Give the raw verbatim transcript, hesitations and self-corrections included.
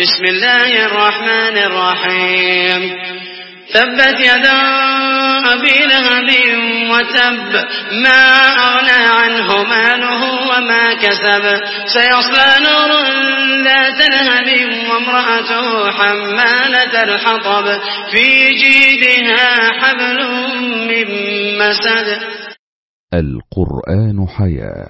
بسم الله الرحمن الرحيم. تبت يدا أبي لهب وتب، ما أغنى عنه ماله وما كسب، سيصلى نارا ذات لهب وامرأته حمالة الحطب، في جيدها حبل من مسد. القرآن حياة.